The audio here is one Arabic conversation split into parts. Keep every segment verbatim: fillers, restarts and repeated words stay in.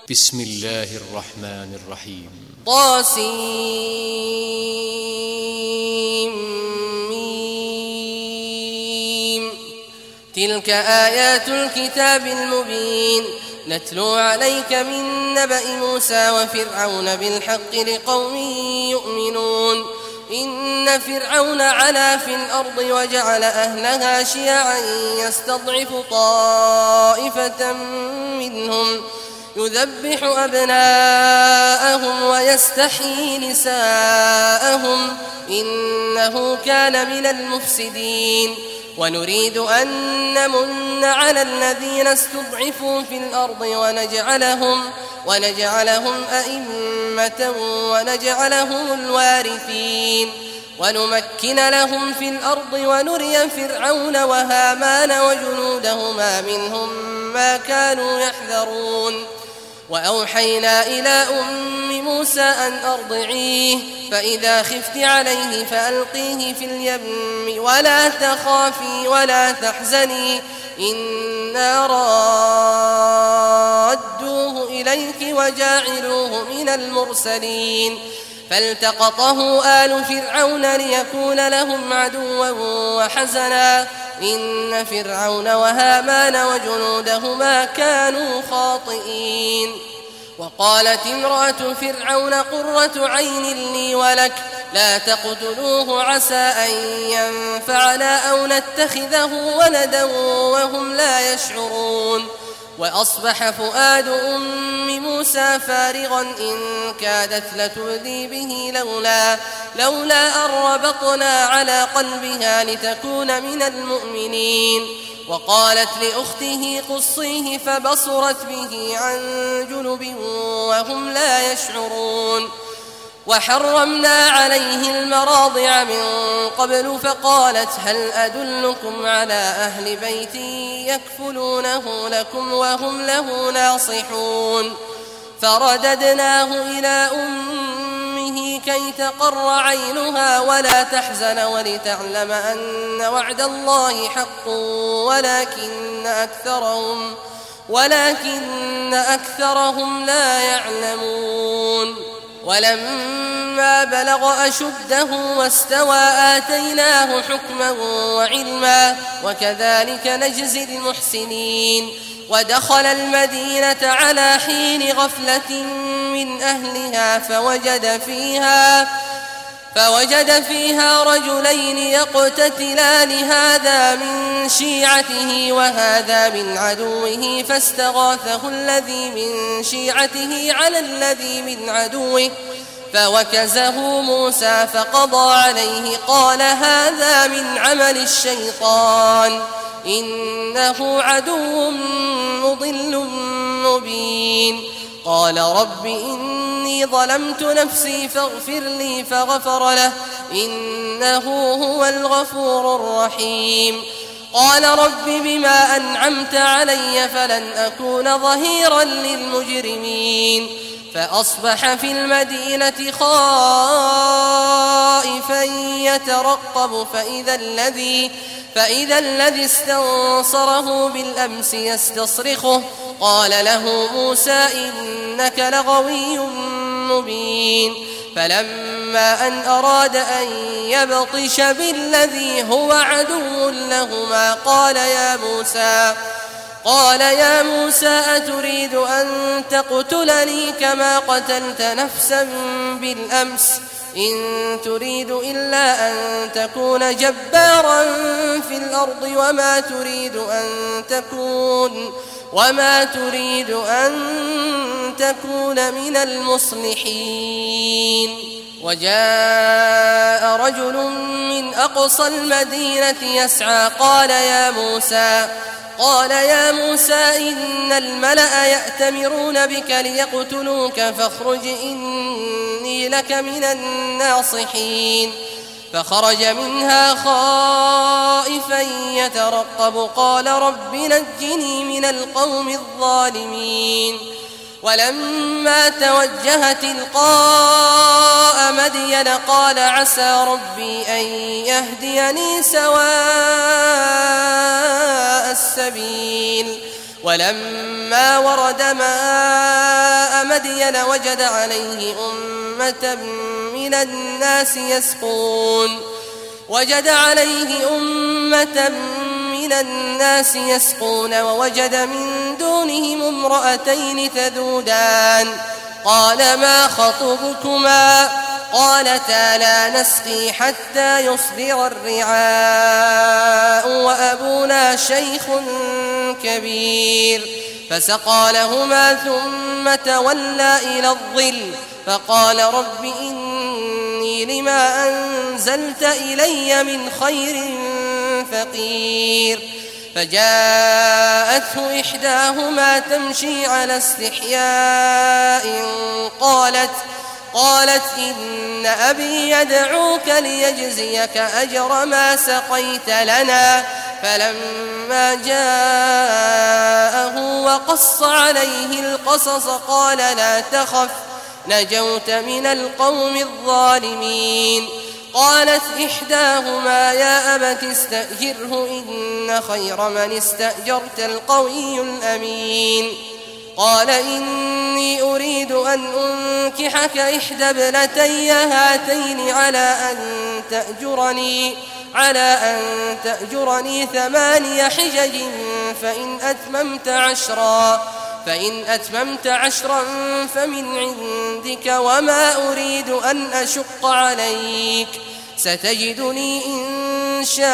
بسم الله الرحمن الرحيم. طاسيم. تلك آيات الكتاب المبين نتلو عليك من نبأ موسى وفرعون بالحق لقوم يؤمنون. إن فرعون علا في الأرض وجعل أهلها شيعا يستضعف طائفة منهم يذبح أبناءهم ويستحيي نساءهم إنه كان من المفسدين. ونريد أن نمن على الذين استضعفوا في الأرض ونجعلهم, ونجعلهم أئمة ونجعلهم الوارثين ونمكن لهم في الأرض ونري فرعون وهامان وجنودهما منهم ما كانوا يحذرون. وأوحينا إلى أم موسى أن أرضعيه فإذا خفت عليه فألقيه في اليم ولا تخافي ولا تحزني إنا رادوه إليك وجاعلوه من المرسلين. فالتقطه آل فرعون ليكون لهم عدوا وحزنا إن فرعون وهامان وجنودهما كانوا خاطئين. وقالت امرأة فرعون قرة عين لي ولك لا تقتلوه عسى أن ينفعنا أو نتخذه ولدا وهم لا يشعرون. وأصبح فؤاد أم موسى فارغا إن كادت لتبدي به لولا, لولا أن ربطنا على قلبها لتكون من المؤمنين. وقالت لأخته قصيه فبصرت به عن جنب وهم لا يشعرون. وحرمنا عليه المراضع من قبل فقالت هل أدلكم على أهل بيت يكفلونه لكم وهم له ناصحون. فرددناه إلى أمه كي تقر عينها ولا تحزن ولتعلم أن وعد الله حق ولكن أكثرهم, ولكن أكثرهم لا يعلمون. ولما بلغ أشده واستوى آتيناه حكما وعلما وكذلك نجزي المحسنين. ودخل المدينة على حين غفلة من أهلها فوجد فيها, فوجد فيها رجلين يقتتلان هذا من شيعته وهذا من عدوه فاستغاثه الذي من شيعته على الذي من عدوه فوكزه موسى فقضى عليه قال هذا من عمل الشيطان إنه عدو مضل مبين. قال رب إني ظلمت نفسي فاغفر لي فغفر له إنه هو الغفور الرحيم. قال رب بما أنعمت علي فلن أكون ظهيرا للمجرمين. فأصبح في المدينة خائفا يترقب فإذا الذي فإذا الذي استنصره بالأمس يستصرخه قال له موسى إنك لغوي مبين. فلما أن أراد أن يبطش بالذي هو عدو لهما قال يا موسى قال يا موسى أتريد أن تقتلني كما قتلت نفسا بالأمس إن تريد إلا أن تكون جبارا في الأرض وما تريد أن تكون وما تريد أن تكون من المصلحين. وجاء رجل من أقصى المدينة يسعى قال يا موسى قال يا موسى إن الملأ يأتمرون بك ليقتلوك فاخرج إني لك من الناصحين. فخرج منها خائفا يترقب قال رب نجني من القوم الظالمين. ولما توجه تلقاء مدين قال عسى ربي أن يهديني سواء السبيل. ولما ورد ماء مدين وجد عليه أمة من الناس يسقون وجد عليه أمة من الناس يسقون ووجد من دونهم امرأتين تذودان قال ما خطبكما قالتا لا نسقي حتى يصدر الرعاء وأبونا شيخ كبير فسقى لهما ثم تولى إلى الظل فقال رب إني لما أنزلت إلي من خير فقير فجاءته إحداهما تمشي على استحياء قالت قالت إن أبي يدعوك ليجزيك أجر ما سقيت لنا فلما جاءه وقص عليه القصص قال لا تخف نجوت من القوم الظالمين قالت إحداهما يا أبت استأجره إن خير من استأجرت القوي الأمين قال إني أريد أن أنكحك إحدى ابنتي هاتين على أن تأجرني على أن تأجرني ثماني حجج فإن أتممت عشرا فإن أتممت عشرا فمن عندك وما أريد أن أشق عليك ستجدني إن شاء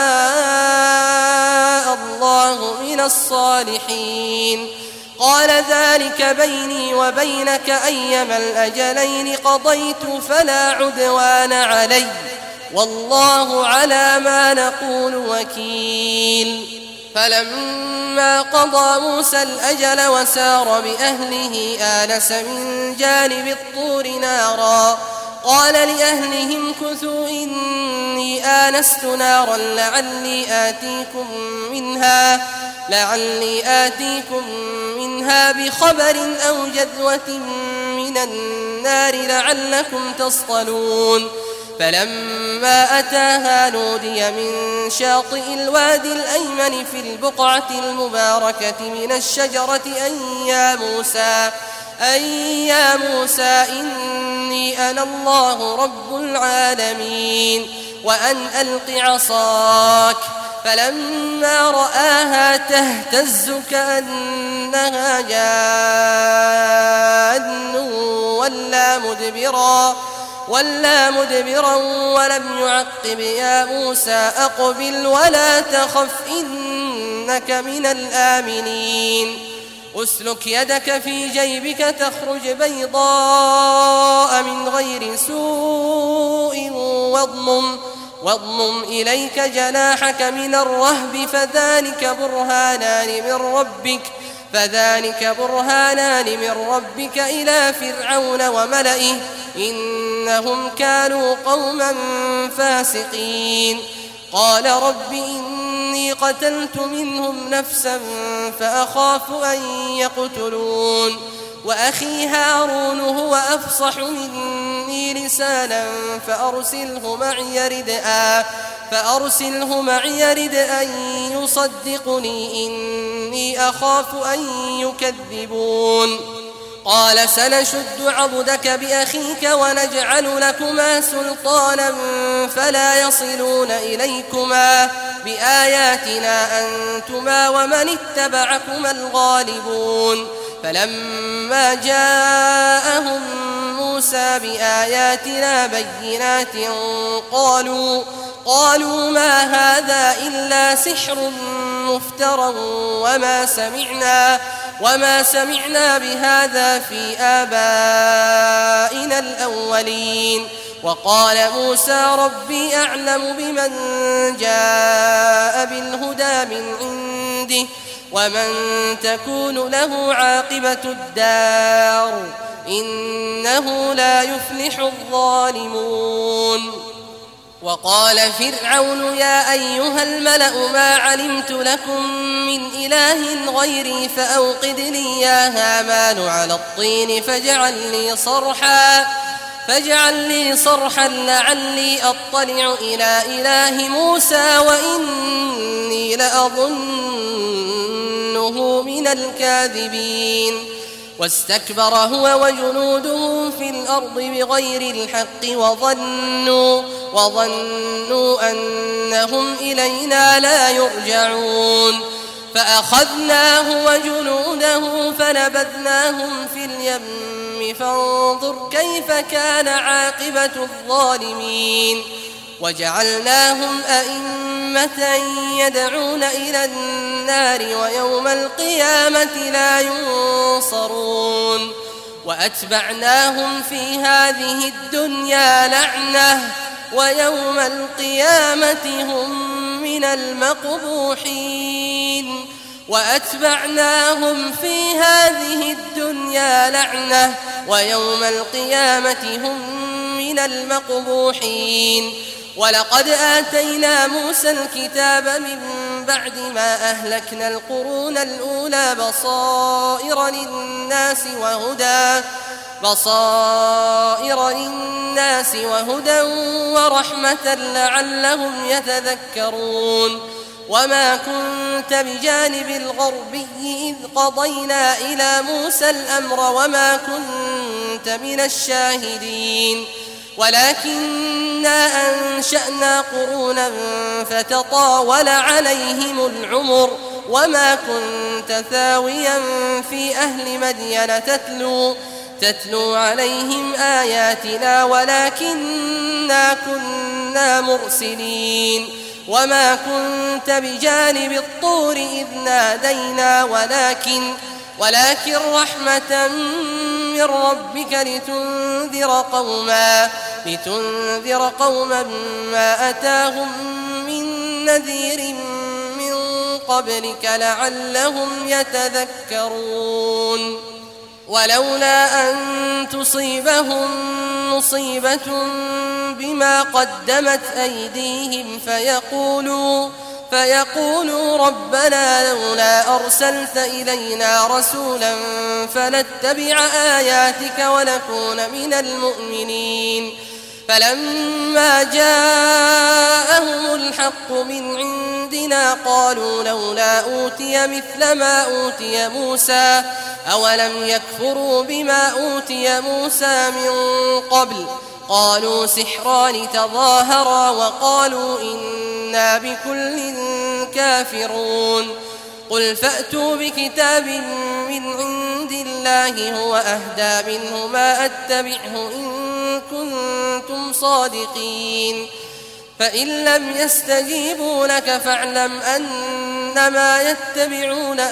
الله من الصالحين قال ذلك بيني وبينك أيما الأجلين قضيت فلا عدوان علي والله على ما نقول وكيل فلما قضى موسى الأجل وسار بأهله آنس من جانب الطور نارا قال لأهلهم كثوا إني آنست نارا لعلي آتيكم منها لعلي آتيكم منها بخبر أو جذوة من النار لعلكم تصطلون فلما أتاها نودي من شاطئ الوادي الأيمن في البقعة المباركة من الشجرة أن يا موسى أن يا موسى إني أنا الله رب العالمين وأن ألق عصاك فلما رآها تهتز كأنها جان ولا مدبرا ولا مدبرا ولم يعقب يا موسى أقبل ولا تخف إنك من الآمنين أسلك يدك في جيبك تخرج بيضاء من غير سوء واضمم واضمم إليك جناحك من الرهب فذلك برهانان من ربك فذلك برهانان من ربك إلى فرعون وملئه إنهم كانوا قوما فاسقين قال رب إني قتلت منهم نفسا فأخاف أن يقتلون وأخي هارون هو أفصح مني لسانا فأرسله معي ردءا فأرسله معي ردءا يصدقني إني أخاف أن يكذبون قال سنشد عضدك بأخيك ونجعل لكما سلطانا فلا يصلون إليكما بآياتنا أنتما ومن اتبعكما الغالبون فلما جاءهم موسى بآياتنا بينات قالوا قالوا ما هذا إلا سحر مفترى وما سمعنا وما سمعنا بهذا في آبائنا الأولين وقال موسى ربي أعلم بمن جاء بالهدى من عنده ومن تكون له عاقبة الدار إنه لا يفلح الظالمون وقال فرعون يا أيها الملأ ما علمت لكم من إله غيري فأوقد لي يا هامان على الطين فاجعل لي صرحا فاجعل لي صرحا لعلي أطلع إلى إله موسى وإني لأظنه من الكاذبين واستكبر هو وجنوده في الأرض بغير الحق وظنوا, وظنوا أنهم إلينا لا يرجعون فأخذناه وجنوده فنبذناهم في اليم فانظر كيف كان عاقبة الظالمين وجعلناهم أئمة يدعون إلى النار ويوم القيامة لا ينصرون وأتبعناهم في هذه الدنيا لعنة ويوم القيامة هم من المقبوحين وأتبعناهم في هذه الدنيا لعنة ويوم القيامة هم من المقبوحين ولقد آتينا موسى الكتاب من بعد ما أهلكنا القرون الأولى بصائر للناس وهدى بصائر للناس وهدى ورحمة لعلهم يتذكرون وما كنت بجانب الغربي إذ قضينا إلى موسى الأمر وما كنت من الشاهدين ولكننا أنشأنا قرونا فتطاول عليهم العمر وما كنت ثاويا في أهل مدين تتلو تتلو عليهم آياتنا ولكننا كنا مرسلين وما كنت بجانب الطور إذ نادينا ولكن ولكن رحمة من ربك لتنذر قوما لتنذر قوما ما أتاهم من نذير من قبلك لعلهم يتذكرون ولولا أن تصيبهم مصيبة بما قدمت أيديهم فيقولوا فيقولوا ربنا لولا أرسلت إلينا رسولا فنتبع آياتك ونكون من المؤمنين فلما جاءهم الحق من عندنا قالوا لولا أوتي مثل ما أوتي موسى أولم يكفروا بما أوتي موسى من قبل قالوا سحران تظاهرا وقالوا إنا بكل كافرون قل فأتوا بكتاب من عند الله هو أهدى منه ما أتبعه إن كنتم صادقين فإن لم يستجيبوا لك فاعلم أنما يتبعون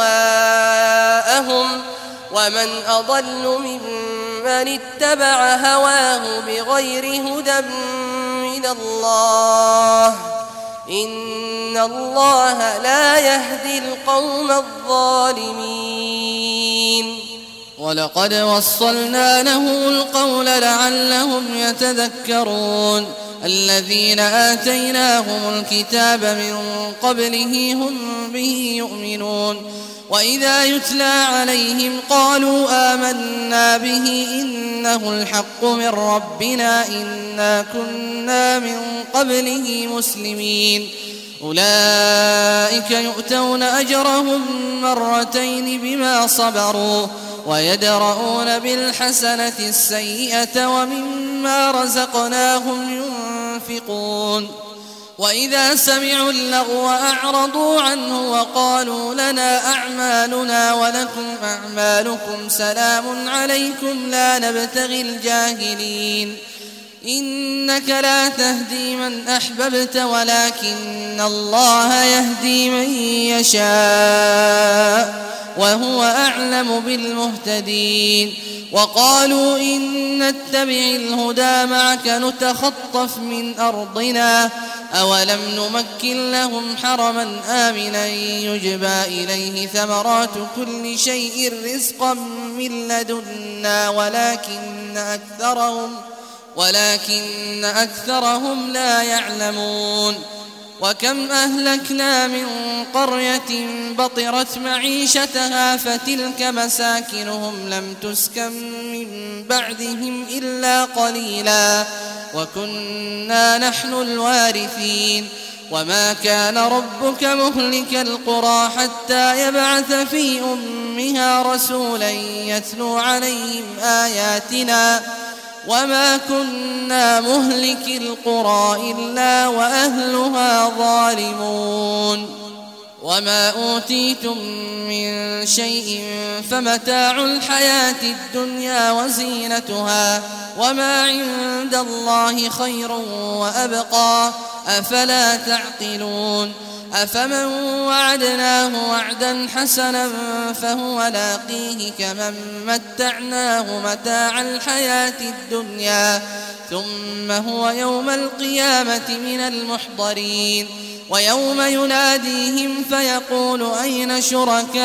أهواءهم ومن أضل ممن اتبع هواه بغير هدى من الله إن الله لا يهدي القوم الظالمين ولقد وصلنا له القول لعلهم يتذكرون الذين آتيناهم الكتاب من قبله هم به يؤمنون وإذا يتلى عليهم قالوا آمنا به إنه الحق من ربنا إنا كنا من قبله مسلمين أولئك يؤتون أجرهم مرتين بما صبروا ويدرؤون بالحسنة السيئة ومما رزقناهم ينفقون وإذا سمعوا اللغو أعرضوا عنه وقالوا لنا أعمالنا ولكم أعمالكم سلام عليكم لا نبتغي الجاهلين إنك لا تهدي من أحببت ولكن الله يهدي من يشاء وهو أعلم بالمهتدين وقالوا إن نتبع الهدى معك نتخطف من أرضنا أولم نمكن لهم حرما آمنا يجبى إليه ثمرات كل شيء رزقا من لدنا ولكن أكثرهم ولكن أكثرهم لا يعلمون وكم أهلكنا من قرية بطرت معيشتها فتلك مساكنهم لم تسكن من بعدهم إلا قليلا وكنا نحن الوارثين وما كان ربك مهلك القرى حتى يبعث في أمها رسولا يتلو عليهم آياتنا وما كنا مهلك القرى إلا وأهلها ظالمون وما أوتيتم من شيء فمتاع الحياة الدنيا وزينتها وما عند الله خير وأبقى أفلا تعقلون أفمن وعدناه وعدا حسنا فهو لاقيه كمن متعناه متاع الحياة الدنيا ثم هو يوم القيامة من المحضرين ويوم يناديهم فيقول أين شركائي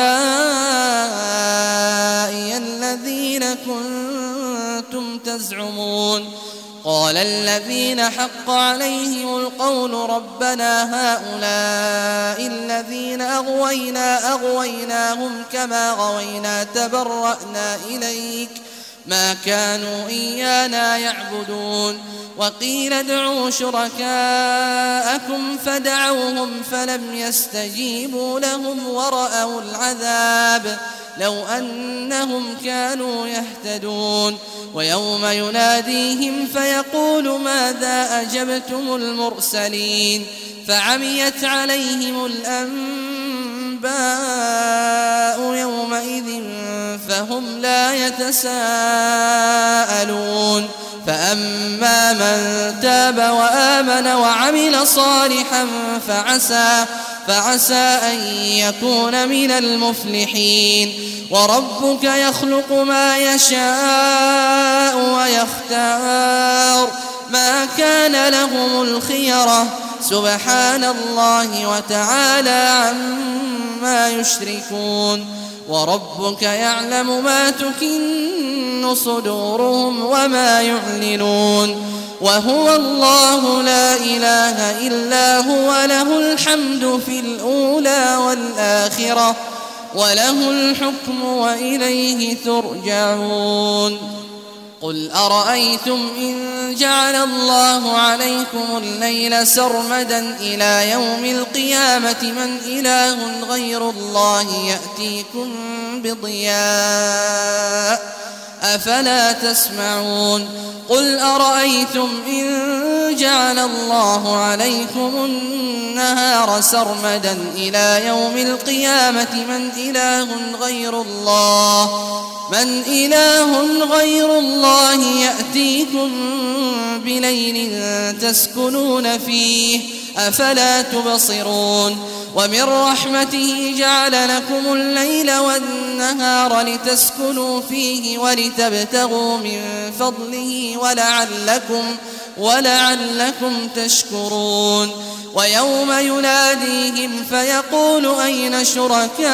الذين كنتم تزعمون قال الذين حق عليهم القول ربنا هؤلاء الذين أغوينا أغويناهم كما غوينا تبرأنا إليك ما كانوا إيانا يعبدون وقيل ادعوا شركاءكم فدعوهم فلم يستجيبوا لهم ورأوا العذاب لو أنهم كانوا يهتدون ويوم يناديهم فيقول ماذا أجبتم المرسلين فعميت عليهم الأنباء يومئذ فهم لا يتساءلون فأما من تاب وآمن وعمل صالحا فعسى فعسى أن يكون من المفلحين وربك يخلق ما يشاء ويختار ما كان لهم الخيرة سبحان الله وتعالى عما يشركون وربك يعلم ما تكن صدورهم وما يعلنون وهو الله لا إله إلا هو له الحمد في الأولى والآخرة وله الحكم وإليه ترجعون قل أرأيتم إن جعل الله عليكم الليل سرمدا إلى يوم القيامة من إله غير الله يأتيكم بضياء أفلا تسمعون قل أرأيتم إن جعل الله عليكم النهار سرمدا إلى يوم القيامة من إله غير الله من إله غير الله يأتيكم بليل تسكنون فيه أفلا تبصرون ومن رحمته جعل لكم الليل والنهار لتسكنوا فيه ولتبتغوا من فضله ولعلكم ولعلكم تشكرون ويوم يناديهم فيقول أين شركائي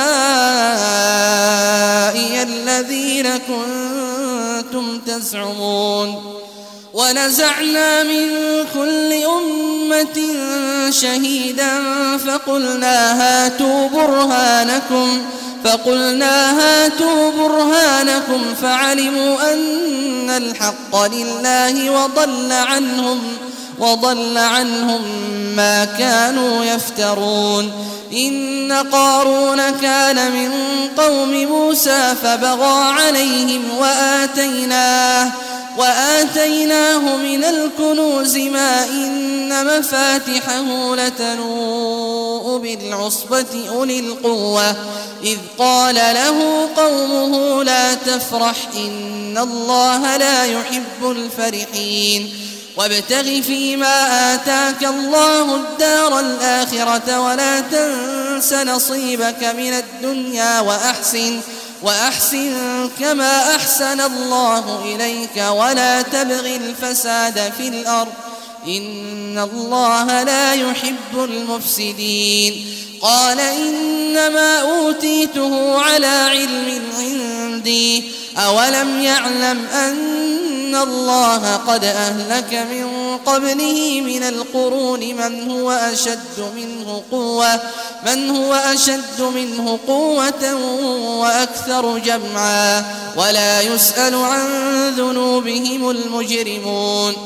الذين كنتم تزعمون ونزعنا من كل أمة شهيدا فقلنا هاتوا برهانكم فقلنا هاتوا برهانكم فعلموا أن الحق لله وضل عنهم وضل عنهم ما كانوا يفترون إن قارون كان من قوم موسى فبغى عليهم وآتيناه وآتيناه من الكنوز ما إن مفاتحه لتنوء بالعصبة أولي القوة إذ قال له قومه لا تفرح إن الله لا يحب الفرحين وابتغ فيما آتاك الله الدار الآخرة ولا تنس نصيبك من الدنيا وأحسن وأحسن كما أحسن الله إليك ولا تبغ الفساد في الأرض إن الله لا يحب المفسدين قال إنما أوتيته على علم عندي أولم يعلم أن الله قد أهلك من قبله من القرون من هو أشد منه قوة من هو أشد منه قوة وأكثر جمعا ولا يسأل عن ذنوبهم المجرمون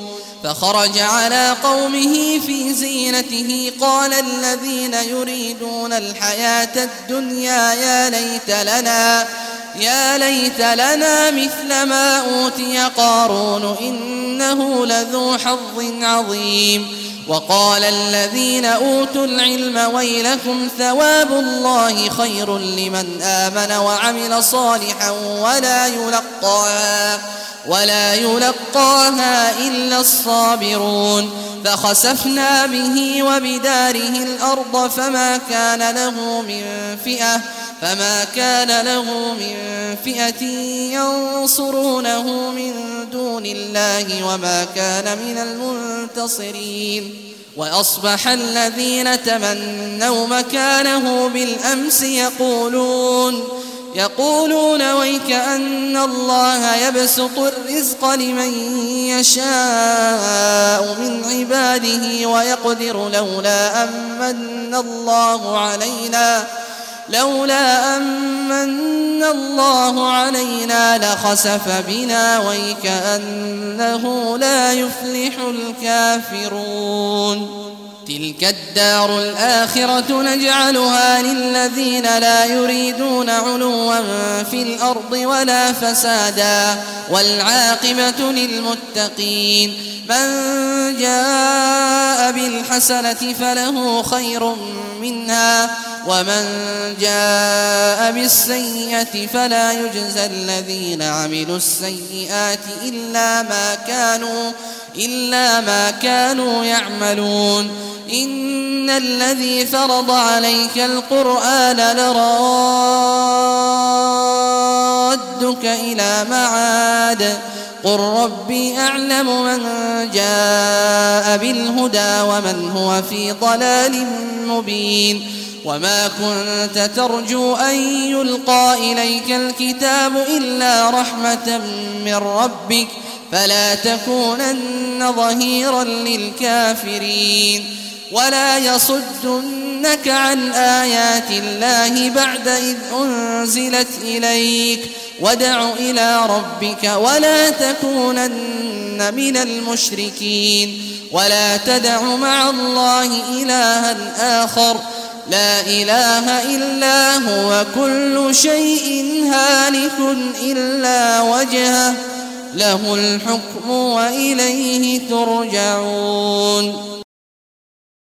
فخرج على قومه في زينته قال الذين يريدون الحياة الدنيا يا ليت لنا يا ليت لنا مثل ما أوتي قارون إنه لذو حظ عظيم. وقال الذين أوتوا العلم ويلكم ثواب الله خير لمن آمن وعمل صالحا ولا يلقاها ولا يلقاها إلا الصابرون. فخسفنا به وبداره الأرض فما كان له من فئة فما كان له من فئة ينصرونه من دون الله وما كان من المنتصرين. وأصبح الذين تمنوا مكانه بالأمس يقولون يقولون ويكأن الله يبسط الرزق لمن يشاء من عباده ويقدر لولا أمن الله علينا لولا أمن الله علينا لخسف بنا ويكأنه لا يفلح الكافرون. تلك الدار الآخرة نجعلها للذين لا يريدون علوا في الأرض ولا فسادا والعاقبة للمتقين. من جاء بالحسنة فله خير منها ومن جاء بالسيئة فلا يجزى الذين عملوا السيئات إلا ما كانوا إلا ما كانوا يعملون. إن الذي فرض عليك القرآن لرادك إلى معاد قل ربي أعلم من جاء بالهدى ومن هو في ضلال مبين. وما كنت ترجو أن يلقى إليك الكتاب إلا رحمة من ربك فلا تكونن ظهيرا للكافرين. ولا يصدنك عن آيات الله بعد إذ أنزلت إليك وادع إلى ربك ولا تكونن من المشركين. ولا تدع مع الله إلها آخر لا إله إلا هو كل شيء هالك إلا وجهه له الحكم وإليه ترجعون.